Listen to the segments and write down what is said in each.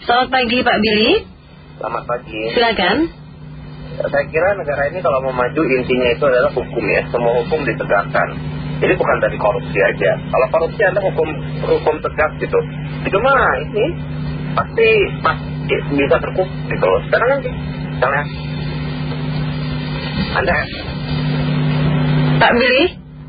Selamat pagi Pak Billy. Selamat pagi. Silakan. Saya kira negara ini kalau mau maju intinya itu adalah hukum ya. Semua hukum ditegakkan. Jadi bukan dari korupsi aja. Kalau korupsi Anda hukum tegak gitu. Itu mah ini pasti bisa terkup gitu loh. Sekarang kan misalnya Anda Pak Billy.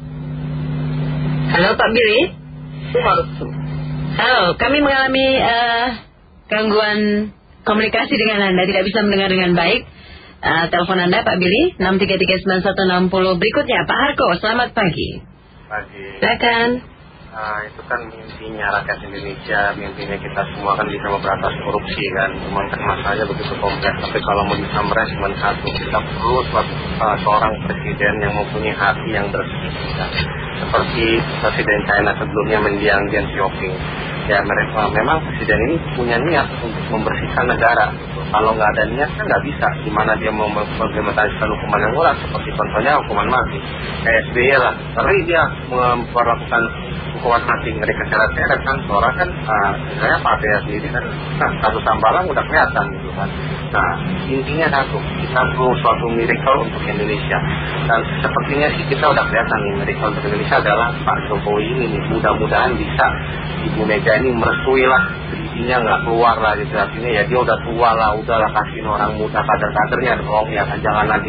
Halo Pak Billy. itu harus. Halo, kami mengalami gangguan komunikasi dengan Anda. Tidak bisa mendengar dengan baik telepon Anda Pak Billy. 6339160. Berikutnya Pak Harko. Selamat pagi. Pagi. Silakan. Itu kan mimpinya rakyat Indonesia, mimpinya kita semua kan bisa memberantas korupsi kan. Cuman kan masalahnya begitu kompleks. Tapi kalau mau bisa merespon satu, kita perlu seorang presiden yang mempunyai hati yang bersih. Seperti presiden China sebelumnya Mendiang Deng Xiaoping. Ya mereka memang presiden ini punya niat untuk membersihkan negara. Kalau nggak ada niat kan nggak bisa. Gimana dia mau mengimplementasikan hukuman yang berat, seperti contohnya hukuman mati. Kayak SBY lah, ngeri dia memperlakukan hukuman mati, ngeri keseret-seret kan. Seorang kan saya partai sendiri kan, satu Sambalang udah kelihatan gitu kan. Nah intinya satu, kita perlu suatu miracle untuk Indonesia. Dan sepertinya sih kita udah kelihatan nih, miracle untuk Indonesia adalah Pak Jokowi ini nih. Mudah-mudahan bisa Ibu Mega ini merestui lah, isinya nggak keluar lah gitu. Artinya ya dia udah tua lah, udahlah kasihin orang muda, kader-kadernya dong ya kan, jangan lagi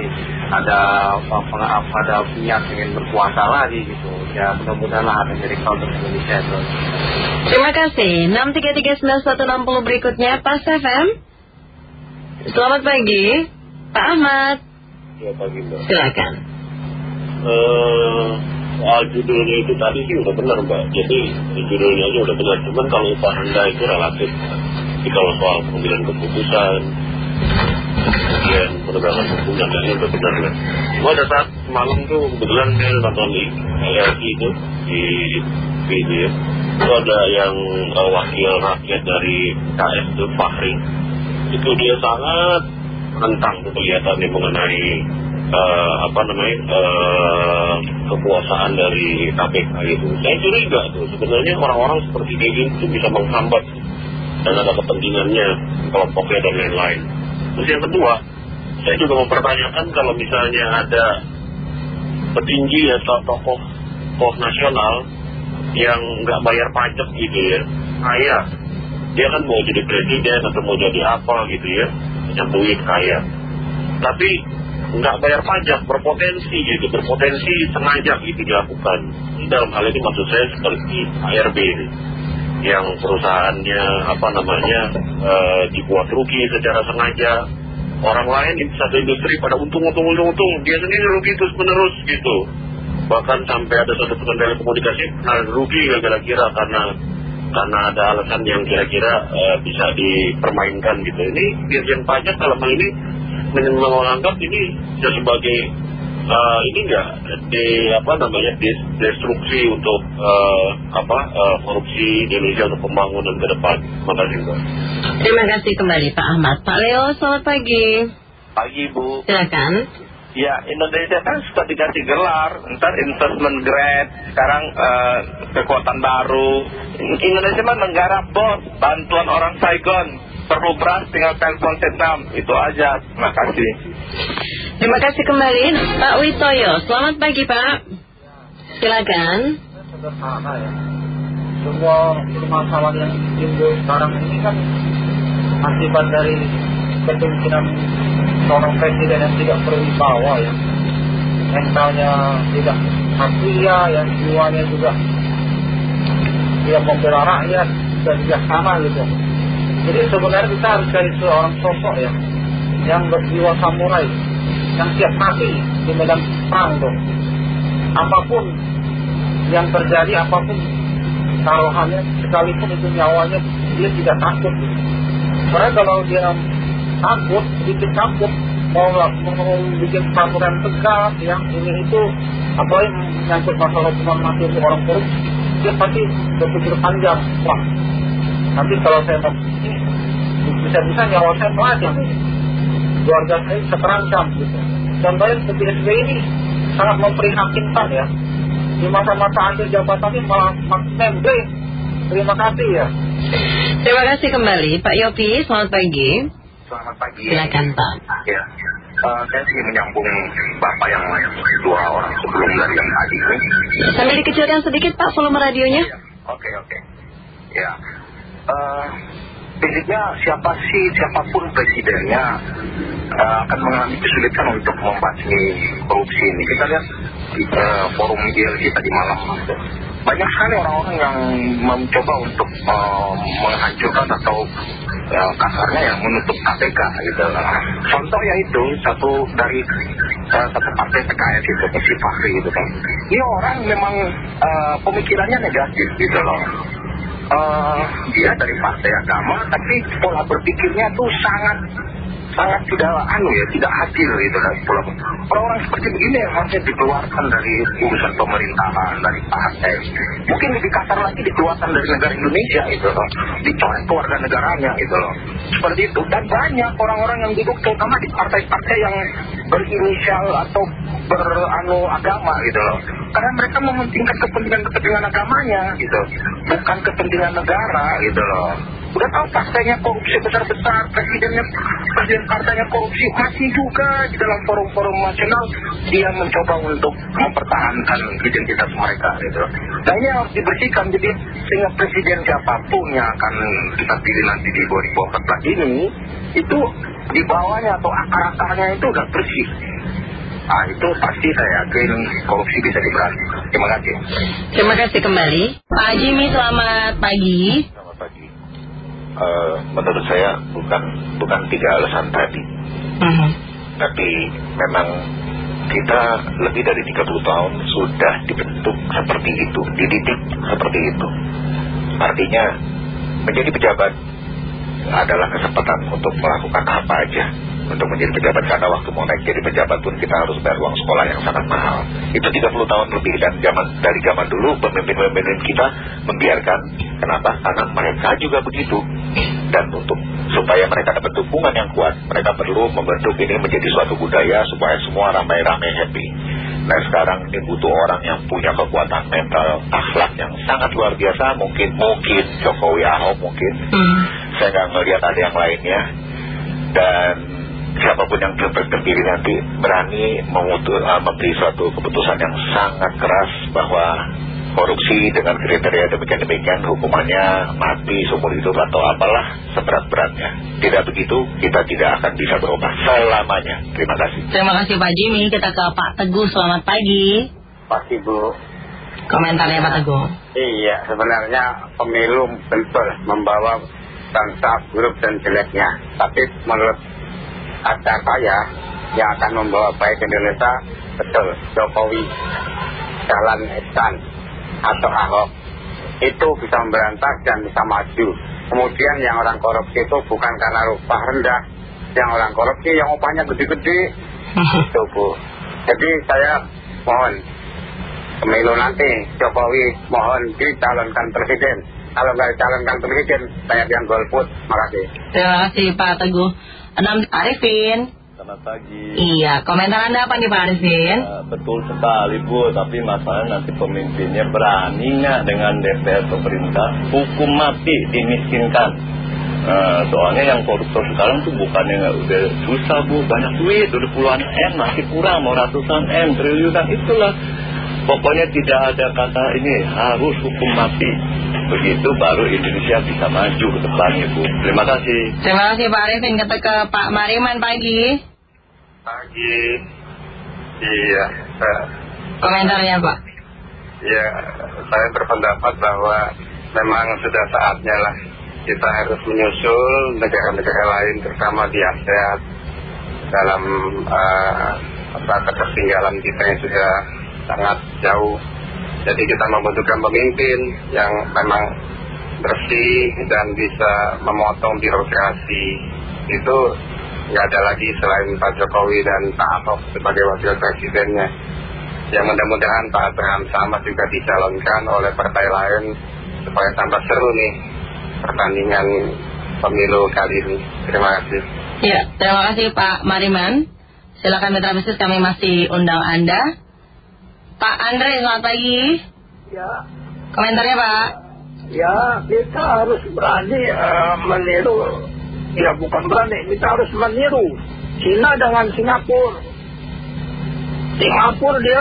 ada niat ingin berkuasa lagi gitu. Ya mudah-mudahan lah ada miracle untuk Indonesia itu. Terima kasih. 6339160 berikutnya Pak FM. Selamat pagi Pak Ahmad. Ya pagi Mbak. Silakan. Soal judulnya itu tadi sih udah benar Mbak. Jadi judulnya aja udah benar. Cuman kalau upah rendah itu relatif. Jadi kalau soal pengambilan keputusan, kemudian penegakan hukum dan lainnya udah benar kan. Cuma ada saat malam tuh kebetulan saya nonton di LRT itu di video. Itu ada yang wakil rakyat dari KS itu Fahri. Itu dia sangat menentang tuh kelihatannya mengenai kekuasaan dari KPK itu. Saya curiga tuh sebenarnya orang-orang seperti ini itu bisa menghambat dan ada kepentingannya kelompoknya dan lain-lain. Terus yang kedua, saya juga mempertanyakan kalau misalnya ada petinggi atau tokoh nasional yang nggak bayar pajak gitu ya, kaya, dia kan mau jadi presiden atau mau jadi apa gitu ya, punya duit kaya, tapi nggak bayar pajak, berpotensi sengaja gitu dilakukan. Dalam hal ini maksud saya seperti ARB ini, yang perusahaannya dibuat rugi secara sengaja. Orang lain di satu industri pada untung, dia sendiri rugi terus menerus gitu. Bahkan sampai ada satu perusahaan telekomunikasi rugi kira-kira karena ada alasan yang kira-kira bisa dipermainkan gitu. Ini Dirjen Pajak dalam hal ini menganggap ini bisa sebagai ini enggak destruksi untuk korupsi Indonesia untuk pembangunan ke depan. Terima kasih Mbak. Terima kasih kembali Pak Ahmad. Pak Leo, selamat pagi. Pagi Bu. Silakan. Ya Indonesia kan suka dikasih gelar, ntar investment grade, sekarang kekuatan baru. Indonesia mah negara bos, bantuan orang Saigon, perlu beras tinggal telepon Vietnam, itu aja. Terima kasih. Terima kasih kembali Pak Witoyo. Selamat pagi Pak. Silakan. Sederhana ya. Semua permasalahan yang timbul sekarang ini kan akibat dari kepemimpinan seorang presiden yang tidak berwibawa ya, mentalnya tidak satria, yang jiwanya juga tidak membela rakyat dan bijaksana gitu. Jadi sebenarnya kita harus cari seorang sosok ya, yang berjiwa samurai, yang siap mati di medan perang tuh. Apapun yang terjadi, apapun taruhannya, sekalipun itu nyawanya, dia tidak takut. Karena kalau dia takut, sedikit takut, mau bikin peraturan tegas yang ini itu, apalagi menyangkut masalah hukuman mati untuk orang korupsi, dia pasti berpikir panjang. Wah, nanti kalau saya mau ini, bisa-bisa nyawa saya melacak nih, keluarga saya bisa terancam gitu. Contohnya seperti SBY ini sangat memprihatinkan ya. Di masa-masa akhir jabatannya malah makin membre. Terima kasih ya. Terima kasih kembali Pak Yopi, selamat pagi. Selamat pagi. Silakan Pak. Ya, saya ingin menyambung Bapak yang 2 orang sebelum dari yang tadi ini. Sambil dikecilkan sedikit Pak volume radionya. Oke. Ya, prinsipnya siapapun presidennya akan mengalami kesulitan untuk membasmi korupsi ini. Kita lihat di forum ILC tadi malam, banyak sekali orang-orang yang mencoba untuk menghancurkan atau kasarnya yang menutup KPK gitu. Contoh yaitu satu partai PKS itu, si Fahri gitu kan. Ini orang memang pemikirannya negatif gitu loh. Dia dari partai agama, tapi pola berpikirnya tuh sangat tidak adil gitu lah. Orang-orang seperti begini harusnya dikeluarkan dari urusan pemerintahan, dari partai. Mungkin lebih kasar lagi dikeluarkan dari negara Indonesia gitu loh, dicoret keluarga negaranya gitu loh. Seperti itu. Dan banyak orang-orang yang duduk terutama di partai-partai yang berinisial atau agama gitu loh. Karena mereka mementingkan kepentingan agamanya gitu, bukan kepentingan negara gitu loh. Udah tahu partainya korupsi besar-besar, presiden partainya korupsi, masih juga di dalam forum-forum nasional dia mencoba untuk mempertahankan identitas mereka gitu. Nah ini harus dibersihkan, jadi sehingga presiden siapapun yang akan kita pilih nanti di 2024 ini, itu di bawahnya atau akar-akarnya itu udah bersih. Nah itu pasti saya yakin korupsi bisa diberantas. Terima kasih. Terima kasih kembali Pak Jimmy, selamat pagi. Selamat pagi. Menurut saya bukan 3 alasan tadi. Tapi memang kita lebih dari 30 tahun sudah dibentuk seperti itu, dididik seperti itu. Artinya menjadi pejabat adalah kesempatan untuk melakukan apa aja untuk menjadi pejabat, karena waktu mau naik jadi pejabat pun kita harus bayar uang sekolah yang sangat mahal. Itu 30 tahun lebih, dan dari zaman dulu pemimpin-pemimpin kita membiarkan. Kenapa? Karena mereka juga begitu. Dan supaya mereka dapat dukungan yang kuat, mereka perlu membentuk ini menjadi suatu budaya supaya semua ramai-ramai happy. Nah sekarang ini butuh orang yang punya kekuatan mental, akhlak yang sangat luar biasa. Mungkin Jokowi, Ahok mungkin. Saya nggak melihat ada yang lainnya. Dan siapapun yang terpilih nanti berani memberi suatu keputusan yang sangat keras bahwa korupsi dengan kriteria demikian hukumannya mati seumur hidup atau apalah seberat-beratnya. Tidak begitu kita tidak akan bisa berubah selamanya. Terima kasih. Terima kasih Pak Jimmy. Kita ke Pak Teguh, selamat pagi. Pasti Bu. Komentarnya Pak Teguh. Iya, sebenarnya pemilu betul membawa bangsa buruk dan jeleknya. Tapi menurut kata saya yang akan membawa baik Indonesia betul Jokowi, Dahlan Iskan atau Ahok itu bisa memberantas dan bisa maju. Kemudian yang orang korupsi itu bukan karena upah rendah, yang orang korupsi yang upahnya gede-gede itu Bu. Jadi saya mohon pemilu nanti Jokowi mohon dicalonkan presiden. Kalau nggak dicalonkan presiden saya yang golput. Makasih. Terima kasih Pak Teguh. Arifin. Selamat pagi. Iya, komentar Anda apa nih Pak Arifin? Betul sekali Bu, tapi masalah nanti pemimpinnya berani nggak dengan DPR pemerintah hukum mati dimiskinkan. Soalnya yang koruptor sekarang tuh bukannya nggak udah susah Bu, banyak duit, udah puluhan M masih kurang, mau ratusan M, triliunan, itulah. Pokoknya tidak ada kata ini harus hukum mati. Begitu baru Indonesia bisa maju ke depannya Bu. Terima kasih. Terima kasih Pak Arifin. Kita ke Pak Mariman, pagi. Pagi. Iya. Komentarnya Pak. Ya, saya berpendapat bahwa memang sudah saatnya lah kita harus menyusul negara-negara lain terutama di ASEAN dalam ketertinggalan kita yang sudah sangat jauh. Jadi kita membutuhkan pemimpin yang memang bersih dan bisa memotong birokrasi. Itu nggak ada lagi selain Pak Jokowi dan Pak Ahok sebagai wakil presidennya. Yang mudah-mudahan Pak Abraham Samad juga dicalonkan oleh partai lain supaya tambah seru nih pertandingan pemilu kali ini. Terima kasih. Ya, terima kasih Pak Mariman. Silakan mitra bisnis, kami masih undang Anda. Pak Andre, selamat pagi. Ya. Komentarnya Pak. ya kita harus berani meniru, ya bukan berani, kita harus meniru Cina dengan Singapura. Singapura dia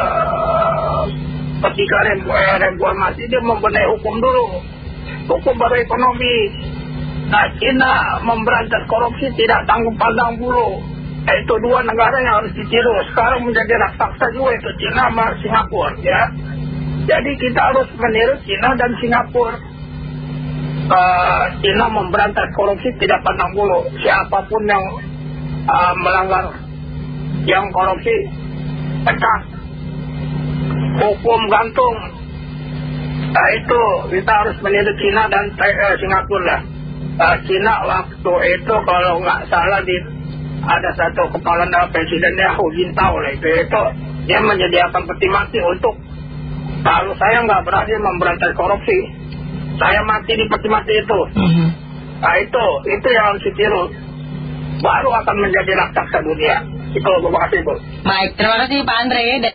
ketika reformasi dia membenahi hukum dulu, hukum baru ekonomi. Nah, Cina memberantas korupsi tidak tanggung pandang bulu. Itu dua negara yang harus ditiru. Sekarang menjadi raksasa juga itu Cina sama Singapura, ya. Jadi kita harus meniru Cina dan Singapura. Cina memberantas korupsi tidak pandang bulu. Siapapun yang melanggar, yang korupsi, pecat, hukum gantung. Nah, itu kita harus meniru Cina dan Singapura lah. Cina waktu itu kalau nggak salah ada satu kepala presidennya Hu Jintao lah, itu dia menyediakan peti mati untuk kalau saya nggak berani memberantas korupsi, saya mati di peti mati itu. Nah, itu yang harus ditiru, baru akan menjadi raksasa dunia. Itu terima kasih, Bu. Baik, terima kasih Pak Andre.